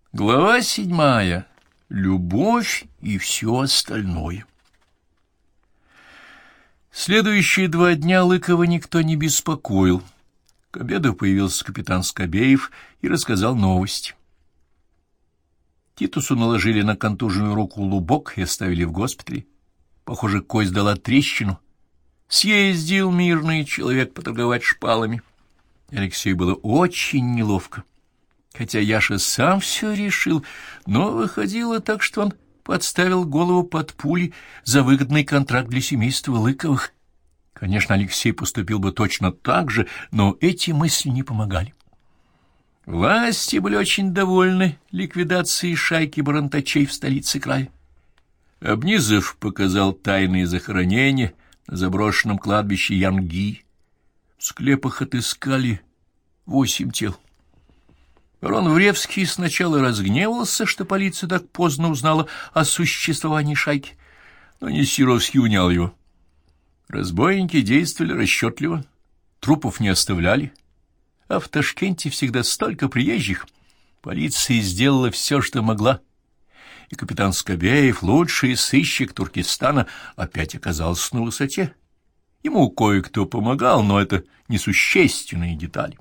Глава 7. Любовь и все остальное. Следующие 2 дня Лыкова никто не беспокоил. К обеду появился капитан Скобеев и рассказал новость. Титусу наложили на контуженную руку лубок и оставили в госпитале. Похоже, кость дала трещину. Съездил мирный человек поторговать шпалами. Алексею было очень неловко. Хотя Яша сам все решил, но выходило так, что он подставил голову под пули за выгодный контракт для семейства Лыковых. Конечно, Алексей поступил бы точно так же, но эти мысли не помогали. Власти были очень довольны ликвидацией шайки барантачей в столице края. Обнизов показал тайные захоронения на заброшенном кладбище Янги. В склепах отыскали 8 тел. Барон Вревский сначала разгневался, что полиция так поздно узнала о существовании шайки, но Нестеровский унял его. Разбойники действовали расчетливо, трупов не оставляли, а в Ташкенте всегда столько приезжих. Полиция сделала все, что могла, и капитан Скобеев, лучший сыщик Туркестана, опять оказался на высоте. Ему кое-кто помогал, но это несущественные детали.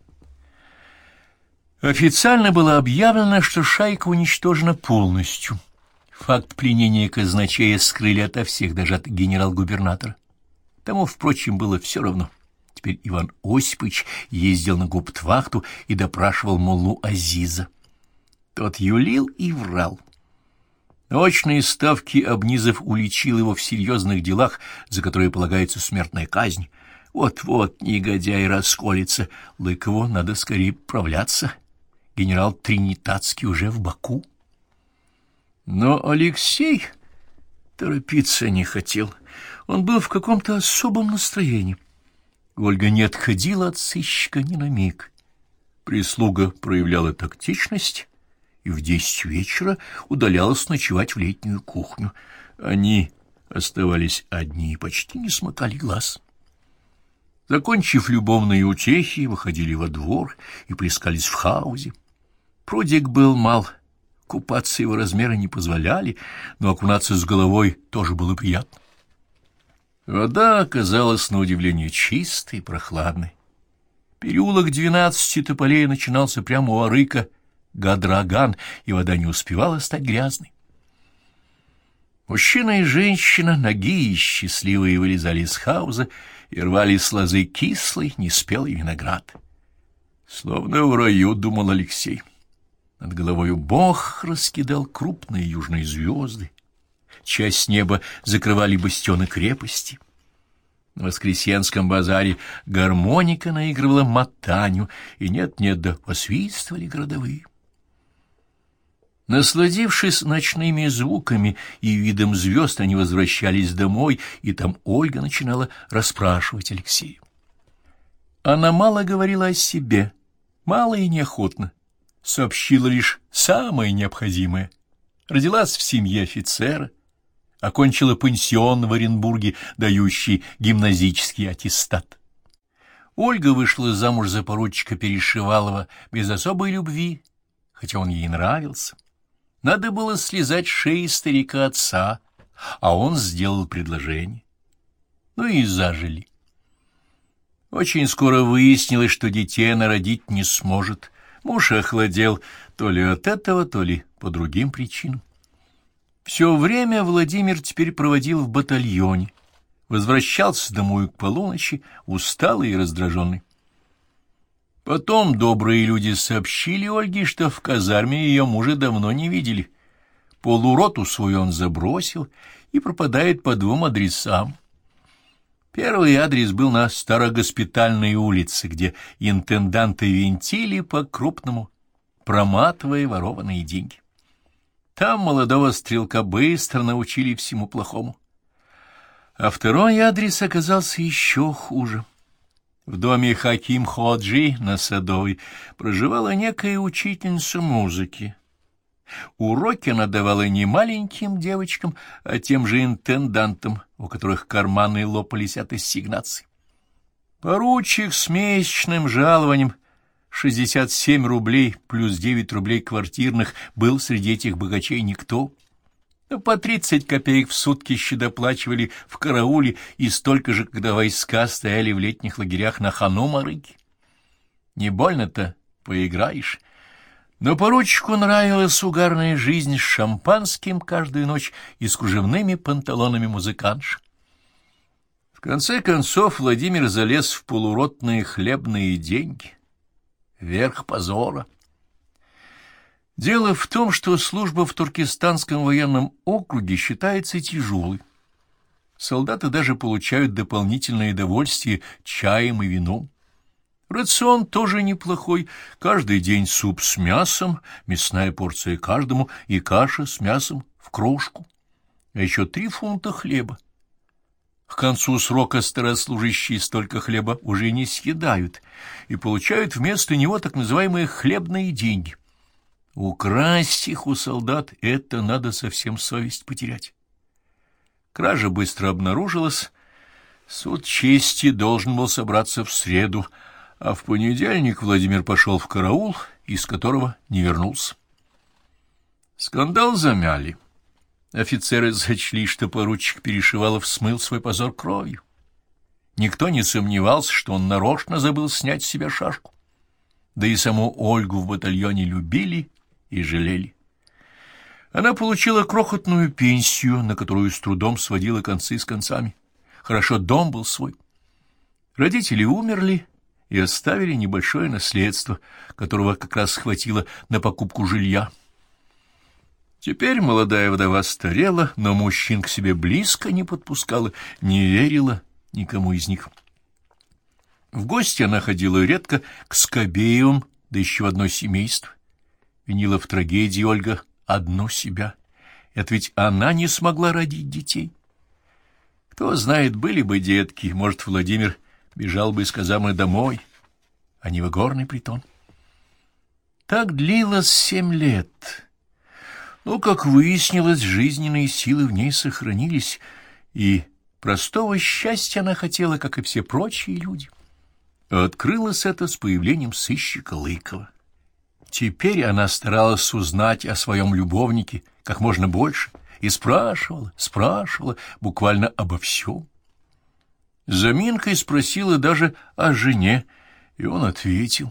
Официально было объявлено, что шайка уничтожена полностью. Факт пленения казначея скрыли ото всех, даже от генерал-губернатора. Тому, впрочем, было все равно. Теперь Иван Осипович ездил на гауптвахту и допрашивал моллу Азиза. Тот юлил и врал. На очные ставки Обнизов уличил его в серьезных делах, за которые полагается смертная казнь. Вот-вот негодяй расколется, Лыкову надо скорее правляться. Генерал Тринитатский уже в Баку. Но Алексей торопиться не хотел. Он был в каком-то особом настроении. Ольга не отходила от сыщика ни на миг. Прислуга проявляла тактичность и в 10 вечера удалялась ночевать в летнюю кухню. Они оставались одни и почти не смыкали глаз. Закончив любовные утехи, выходили во двор и плескались в хаузе. Прудик был мал, купаться его размеры не позволяли, но окунаться с головой тоже было приятно. Вода оказалась на удивление чистой и прохладной. Переулок 12 тополей начинался прямо у арыка Гадраган, и вода не успевала стать грязной. Мужчина и женщина, ноги и счастливые, вылезали из хауза и рвали с лозы кислый, неспелый виноград. Словно в раю, думал Алексей. Над головою Бог раскидал крупные южные звезды. Часть неба закрывали бастионы крепости. На Воскресенском базаре гармоника наигрывала матанью, и нет-нет да посвистывали городовые. Насладившись ночными звуками и видом звезд, они возвращались домой, и там Ольга начинала расспрашивать Алексея. Она мало говорила о себе, мало и неохотно, сообщила лишь самое необходимое. Родилась в семье офицера, окончила пансион в Оренбурге, дающий гимназический аттестат. Ольга вышла замуж за поручика Перешивалова без особой любви, хотя он ей нравился. Надо было слезать с шеи старика отца, а он сделал предложение. Ну и зажили. Очень скоро выяснилось, что детей она родить не сможет. Муж охладел то ли от этого, то ли по другим причинам. Все время Владимир теперь проводил в батальоне. Возвращался домой к полуночи, усталый и раздраженный. Потом добрые люди сообщили Ольге, что в казарме ее мужа давно не видели. Полуроту свою он забросил и пропадает по 2 адресам. Первый адрес был на Старогоспитальной улице, где интенданты винтили по-крупному, проматывая ворованные деньги. Там молодого стрелка быстро научили всему плохому. А второй адрес оказался еще хуже. В доме Хаким Ходжи на Садовой проживала некая учительница музыки. Уроки она давала не маленьким девочкам, а тем же интендантам, у которых карманы лопались от ассигнаций. Поручик с месячным жалованием 67 рублей плюс 9 рублей квартирных, был среди этих богачей никто. По 30 копеек в сутки щедоплачивали в карауле и столько же, когда войска стояли в летних лагерях на Ханум-Арыке. Не больно-то поиграешь. Но поручику нравилась угарная жизнь с шампанским каждую ночь и с кружевными панталонами музыкантш. В конце концов Владимир залез в полуротные хлебные деньги. Верх позора. Дело в том, что служба в Туркестанском военном округе считается тяжелой. Солдаты даже получают дополнительное довольствие чаем и вином. Рацион тоже неплохой. Каждый день суп с мясом, мясная порция каждому и каша с мясом в крошку. А еще 3 фунта хлеба. К концу срока старослужащие столько хлеба уже не съедают и получают вместо него так называемые хлебные деньги. Украсть их у солдат — это надо совсем совесть потерять. Кража быстро обнаружилась. Суд чести должен был собраться в среду, а в понедельник Владимир пошел в караул, из которого не вернулся. Скандал замяли. Офицеры сочли, что поручик Перешивалов смыл свой позор кровью. Никто не сомневался, что он нарочно забыл снять с себя шашку. Да и саму Ольгу в батальоне любили и жалели. Она получила крохотную пенсию, на которую с трудом сводила концы с концами. Хорошо, дом был свой. Родители умерли и оставили небольшое наследство, которого как раз хватило на покупку жилья. Теперь молодая вдова старела, но мужчин к себе близко не подпускала, не верила никому из них. В гости она ходила редко к Скобеевым, да еще в одно семейство. Винила в трагедии Ольга одну себя. Это ведь она не смогла родить детей. Кто знает, были бы детки, может, Владимир бежал бы из Казамы домой, а не в игорный притон. Так длилось 7 лет. Но, как выяснилось, жизненные силы в ней сохранились, и простого счастья она хотела, как и все прочие люди. Открылось это с появлением сыщика Лыкова. Теперь она старалась узнать о своем любовнике как можно больше и спрашивала буквально обо всем. Заминкой спросила даже о жене, и он ответил.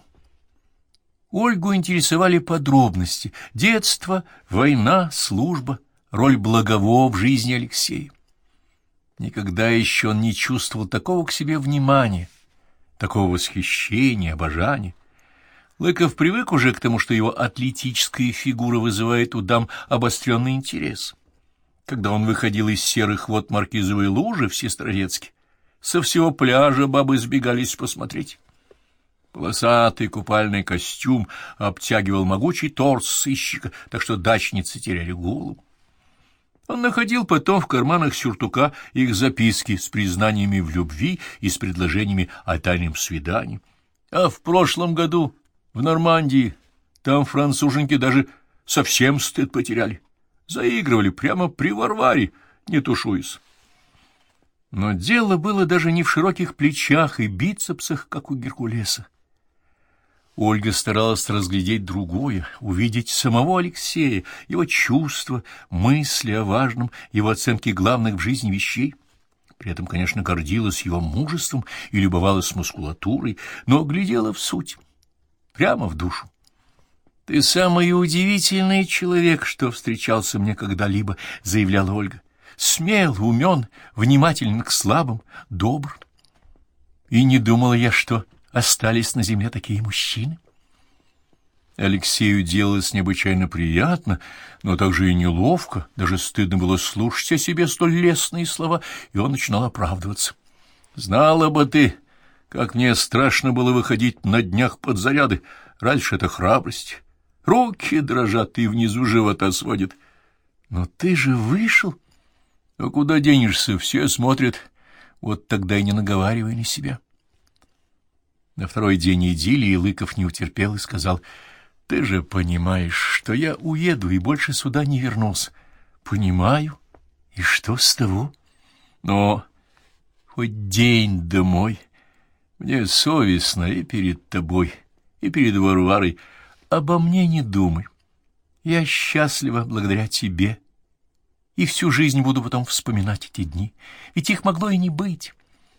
Ольгу интересовали подробности: детство, война, служба, роль Благово в жизни Алексея. Никогда еще он не чувствовал такого к себе внимания, такого восхищения, обожания. Лыков привык уже к тому, что его атлетическая фигура вызывает у дам обостренный интерес. Когда он выходил из серых вод Маркизовой лужи в Сестрорецке, со всего пляжа бабы сбегались посмотреть. Полосатый купальный костюм обтягивал могучий торс сыщика, так что дачницы теряли голову. Он находил потом в карманах сюртука их записки с признаниями в любви и с предложениями о тайном свидании. А в прошлом году в Нормандии там француженки даже совсем стыд потеряли. Заигрывали прямо при Варваре, не тушуясь. Но дело было даже не в широких плечах и бицепсах, как у Геркулеса. Ольга старалась разглядеть другое, увидеть самого Алексея, его чувства, мысли о важном, его оценки главных в жизни вещей. При этом, конечно, гордилась его мужеством и любовалась мускулатурой, но глядела в суть, прямо в душу. «Ты самый удивительный человек, что встречался мне когда-либо», — заявляла Ольга. «Смел, умен, внимателен к слабым, добр. И не думала я, что остались на земле такие мужчины». Алексею делалось необычайно приятно, но также и неловко, даже стыдно было слушать о себе столь лестные слова, и он начинал оправдываться. «Знала бы ты, как мне страшно было выходить на днях под заряды. Раньше это храбрость. Руки дрожат и внизу живота сводит. Но ты же вышел. А куда денешься? Все смотрят. Вот тогда и не наговаривай на себя». На второй день идиллии Лыков не утерпел и сказал: «Ты же понимаешь, что я уеду и больше сюда не вернусь». «Понимаю. И что с того? Но хоть день домой. Мне совестно и перед тобой, и перед Варварой: обо мне не думай. Я счастлива благодаря тебе, и всю жизнь буду потом вспоминать эти дни, ведь их могло и не быть.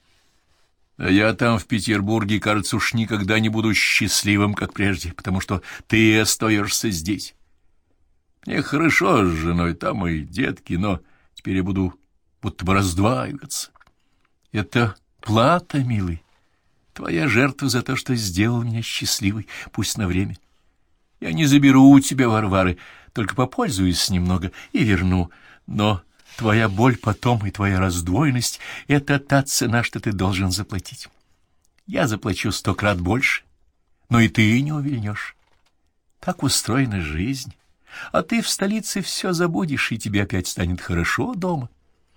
А я там, в Петербурге, кажется, уж никогда не буду счастливым, как прежде, потому что ты остаешься здесь. Мне хорошо с женой, там и детки, но теперь я буду будто бы раздваиваться. Это плата, милый, твоя жертва за то, что сделал меня счастливой, пусть на время. Я не заберу у тебя Варвары, только попользуюсь немного и верну, но твоя боль потом и твоя раздвоенность — это та цена, что ты должен заплатить. Я заплачу 100 крат больше, но и ты не увильнешь. Так устроена жизнь, а ты в столице все забудешь, и тебе опять станет хорошо дома.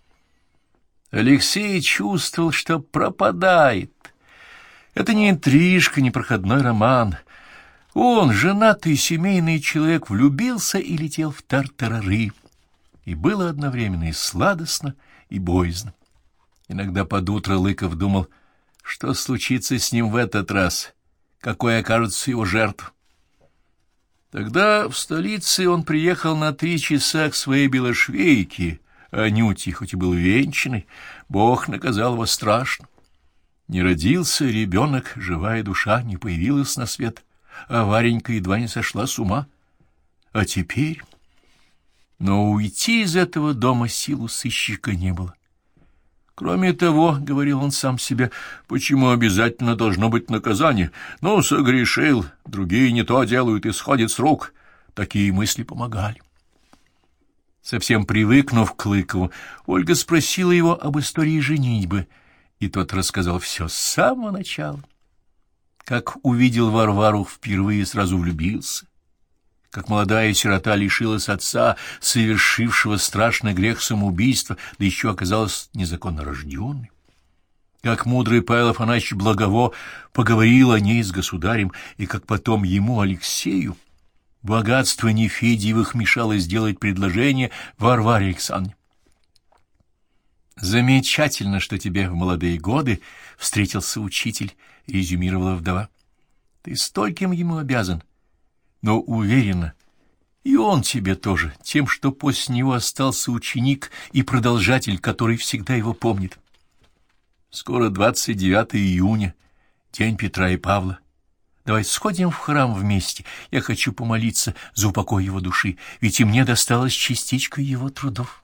Алексей чувствовал, что пропадает. Это не интрижка, не проходной роман. Он, женатый семейный человек, влюбился и летел в тартарары. И было одновременно и сладостно, и боязно. Иногда под утро Лыков думал, что случится с ним в этот раз, какой окажется его жертва. Тогда в столице он приехал на 3 часа к своей белошвейке, Анюте, хоть и был венчанный, Бог наказал его страшно. Не родился ребенок, живая душа не появилась на свет, а Варенька едва не сошла с ума. А теперь... Но уйти из этого дома сил у сыщика не было. Кроме того, — говорил он сам себе, — почему обязательно должно быть наказание? Ну, согрешил, другие не то делают и сходят с рук. Такие мысли помогали. Совсем привыкнув к Лыкову, Ольга спросила его об истории женитьбы, и тот рассказал все с самого начала. Как увидел Варвару впервые, сразу влюбился. Как молодая сирота лишилась отца, совершившего страшный грех самоубийства, да еще оказалась незаконно рожденной. Как мудрый Павел Афанасьевич Благово поговорил о ней с государем, и как потом ему, Алексею, богатство Нефедьевых мешало сделать предложение Варваре Александровне. «Замечательно, что тебе в молодые годы встретился учитель», — резюмировала вдова. «Ты стольким ему обязан. Но уверена, и он тебе тоже, тем, что после него остался ученик и продолжатель, который всегда его помнит. Скоро 29 июня, день Петра и Павла. Давай сходим в храм вместе. Я хочу помолиться за упокой его души, ведь и мне досталась частичка его трудов».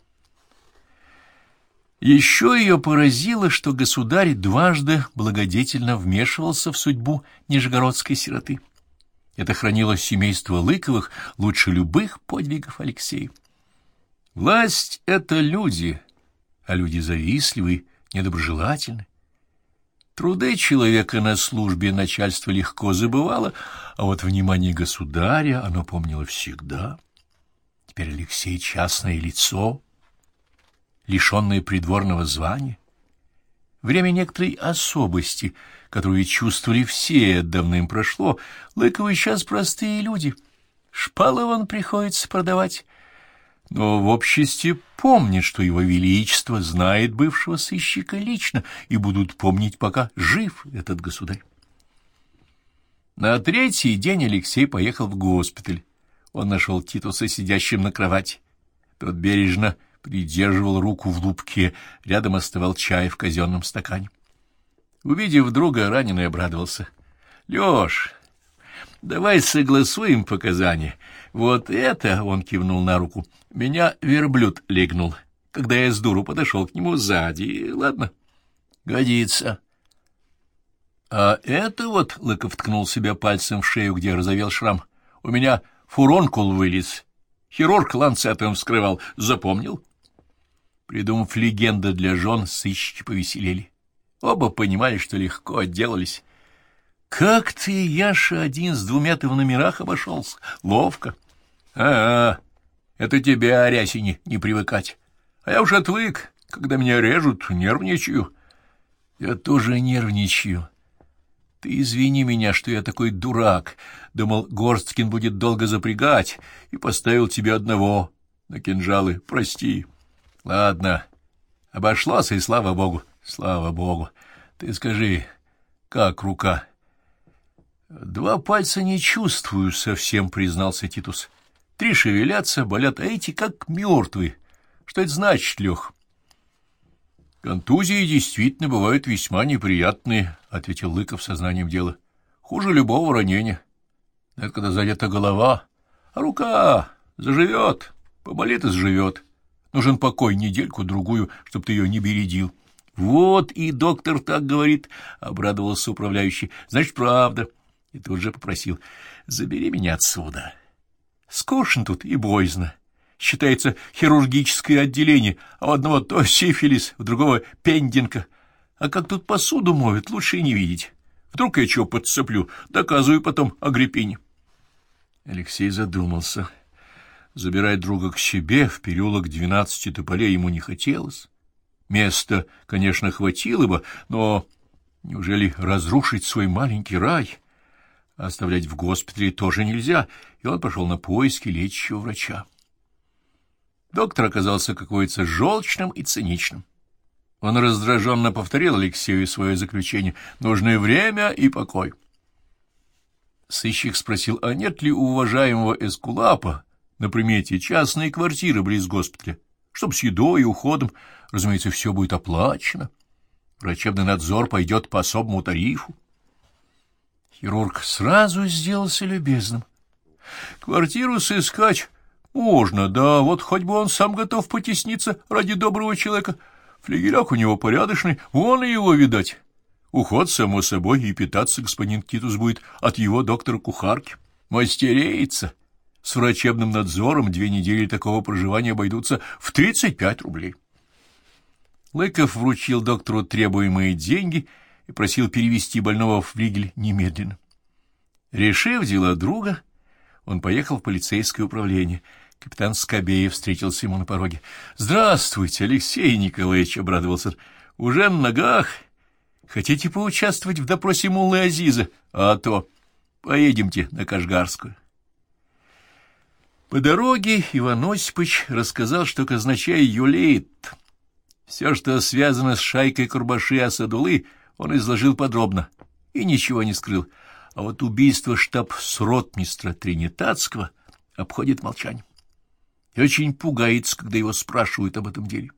Еще ее поразило, что государь дважды благодетельно вмешивался в судьбу нижегородской сироты. Это хранило семейство Лыковых лучше любых подвигов Алексея. Власть — это люди, а люди завистливые, недоброжелательны. Труды человека на службе начальство легко забывало, а вот внимание государя оно помнило всегда. Теперь Алексей — частное лицо, лишенное придворного звания. Время некоторой особости, которую чувствовали все, давным прошло. Лыковы сейчас простые люди. Шпалы вон приходится продавать. Но в обществе помнят, что его величество знает бывшего сыщика лично, и будут помнить, пока жив этот государь. На 3-й день Алексей поехал в госпиталь. Он нашел Титуса сидящим на кровати. Тот бережно придерживал руку в лупке, рядом остывал чай в казенном стакане. Увидев друга, раненый обрадовался. — Лёш, давай согласуем показания. Вот это, — он кивнул на руку, — меня верблюд легнул, когда я с дуру подошел к нему сзади. Ладно? — Годится. — А это вот, — Лыков ткнул себя пальцем в шею, где разовел шрам, — у меня фуронкул вылез. Хирург ланцетом вскрывал. Запомнил? Придумав легенду для жен, сыщики повеселели. Оба понимали, что легко отделались. — Как ты, Яша, один с 2-то в номерах обошелся? Ловко. — это тебе, Арясине, не привыкать. А я уж отвык. Когда меня режут, нервничаю. — Я тоже нервничаю. Ты извини меня, что я такой дурак. Думал, Горсткин будет долго запрягать, и поставил тебя одного на кинжалы. Прости. Ладно, обошлось, и слава богу. Слава богу. Ты скажи, как рука? 2 пальца не чувствую совсем, признался Титус. 3 шевелятся, болят, а эти как мертвые. Что это значит, Лех? Контузии действительно бывают весьма неприятные, ответил Лыков сознанием дела. Хуже любого ранения. Это когда задета голова, а рука заживет, поболит и заживет. Нужен покой недельку-другую, чтоб ты ее не бередил. Вот и доктор так говорит, — обрадовался управляющий. Значит, правда. И тут же попросил: забери меня отсюда. Скучно тут и боязно. Считается хирургическое отделение, а у одного то сифилис, у другого пендинка. А как тут посуду моют, лучше и не видеть. Вдруг я чего подцеплю, доказываю потом Агриппине. Алексей задумался. Забирать друга к себе в переулок 12 тополей ему не хотелось. Места, конечно, хватило бы, но неужели разрушить свой маленький рай? Оставлять в госпитале тоже нельзя, и он пошел на поиски лечащего врача. Доктор оказался какой-то желчным и циничным. Он раздраженно повторил Алексею свое заключение: нужны время и покой. Сыщик спросил, а нет ли у уважаемого эскулапа на примете частные квартиры близ госпиталя, чтоб с едой и уходом, разумеется, все будет оплачено. Врачебный надзор пойдет по особому тарифу. Хирург сразу сделался любезным. Квартиру сыскать можно, да вот хоть бы он сам готов потесниться ради доброго человека. Флигеляк у него порядочный, вон и его видать. Уход, само собой, и питаться господин Титус будет от его доктора-кухарки. Мастереется. С врачебным надзором 2 недели такого проживания обойдутся в 35 рублей. Лыков вручил доктору требуемые деньги и просил перевести больного в флигель немедленно. Решив дела друга, он поехал в полицейское управление. Капитан Скобеев встретился ему на пороге. — Здравствуйте, Алексей Николаевич, — обрадовался. — Уже на ногах? Хотите поучаствовать в допросе муллы Азиза? А то поедемте на Кашгарскую. По дороге Иван Осипович рассказал, что казначей юлеет. Все, что связано с шайкой Курбаши-Асадулы, он изложил подробно и ничего не скрыл. А вот убийство штабс-ротмистра Тринитатского обходит молчанием. И очень пугается, когда его спрашивают об этом деле.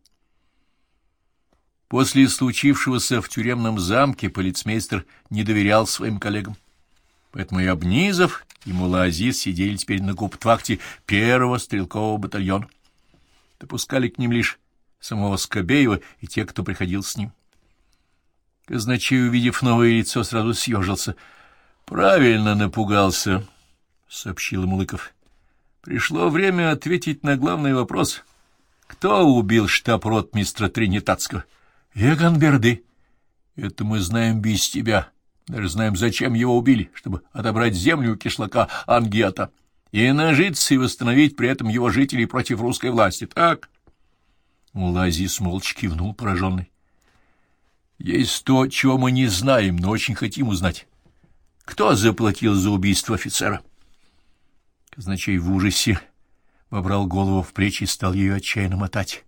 После случившегося в тюремном замке полицмейстер не доверял своим коллегам. Поэтому и Обнизов, и мулла Азиз сидели теперь на гауптвахте 1-го стрелкового батальона. Допускали к ним лишь самого Скобеева и те, кто приходил с ним. Казначей, увидев новое лицо, сразу съежился. — Правильно напугался, — сообщил ему Лыков. — Пришло время ответить на главный вопрос. Кто убил штаб-ротмистра Тринитатского? — Егонберды. — Это мы знаем без тебя. Даже знаем, зачем его убили, чтобы отобрать землю у кишлака Ангета и нажиться и восстановить при этом его жителей против русской власти. Так? Мулла Азиз молча кивнул, пораженный. — Есть то, чего мы не знаем, но очень хотим узнать. Кто заплатил за убийство офицера? Казначей в ужасе вобрал голову в плечи и стал ее отчаянно мотать.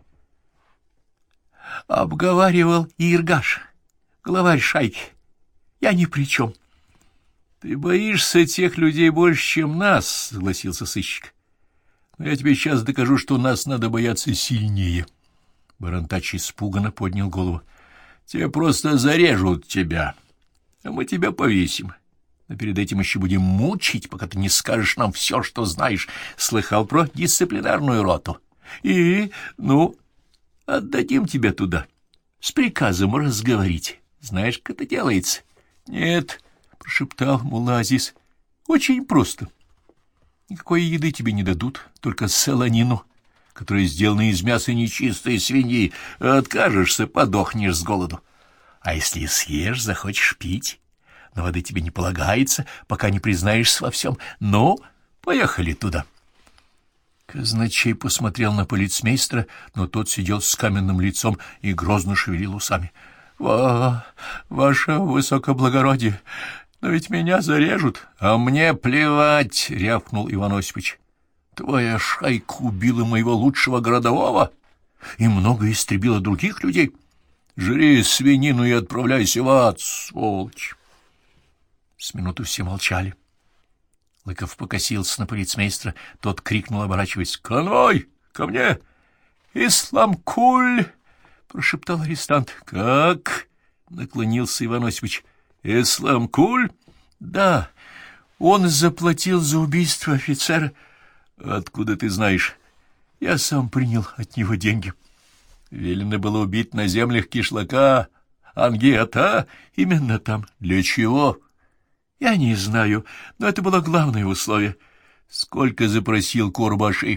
— Обговаривал Иргаш, главарь шайки. Я ни при чем. — Ты боишься тех людей больше, чем нас, — согласился сыщик. — Но я тебе сейчас докажу, что нас надо бояться сильнее. Барантач испуганно поднял голову. — Те просто зарежут тебя, а мы тебя повесим. Но перед этим еще будем мучить, пока ты не скажешь нам все, что знаешь. Слыхал про дисциплинарную роту? Отдадим тебя туда. С приказом разговорить. Знаешь, как это делается? — Нет, — прошептал мулла Азиз, — очень просто. Никакой еды тебе не дадут, только солонину, которая сделана из мяса нечистой свиньи. Откажешься — подохнешь с голоду. А если съешь, захочешь пить, но воды тебе не полагается, пока не признаешься во всем. Ну, поехали туда. Казначей посмотрел на полицмейстера, но тот сидел с каменным лицом и грозно шевелил усами. — Ваше высокоблагородие, но ведь меня зарежут. — А мне плевать, — рявкнул Иван Осипович. — Твоя шайка убила моего лучшего городового и много истребила других людей. Жри свинину и отправляйся в ад, сволочь. С минуту все молчали. Лыков покосился на полицмейстера, тот крикнул, оборачиваясь: «Конвой! Ко мне! Исламкуль!» — прошептал арестант. «Как?» — наклонился Иван Осипович. «Исламкуль?» «Да, он заплатил за убийство офицера». «Откуда ты знаешь?» «Я сам принял от него деньги». «Велено было убить на землях кишлака Ангиата? Именно там. Для чего?» «Я не знаю, но это было главное условие». «Сколько запросил Курбаши?»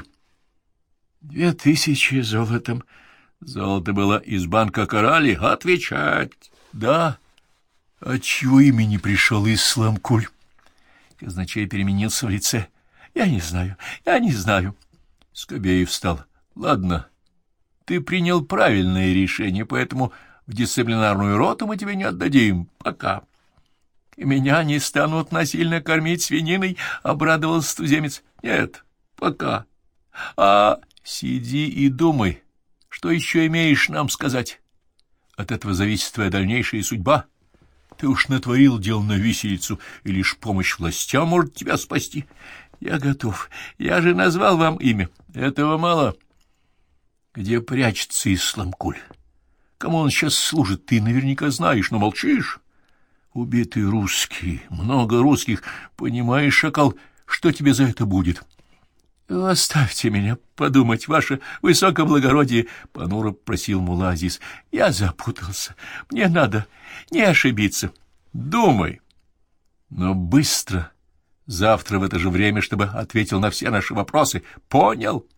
2000 золотом. Золото было из банка Корали? Отвечать. Да. Отчего имени пришел Исламкуль? Казначей переменился в лице. Я не знаю. Скобеев встал. Ладно, ты принял правильное решение, поэтому в дисциплинарную роту мы тебя не отдадим. Пока. И меня не станут насильно кормить свининой, обрадовался туземец. Нет, пока. Сиди и думай, что еще имеешь нам сказать. От этого зависит твоя дальнейшая судьба. Ты уж натворил дел на виселицу, и лишь помощь властям может тебя спасти. Я готов. Я же назвал вам имя. Этого мало. Где прячется Исламкуль? Кому он сейчас служит, ты наверняка знаешь, но молчишь. Убитые русские, много русских. Понимаешь, шакал, что тебе за это будет? Оставьте меня подумать, ваше высокоблагородие, — понуро просил мулла Азиз. Я запутался. Мне надо не ошибиться. Думай. Но быстро. Завтра в это же время, чтобы ответил на все наши вопросы. Понял?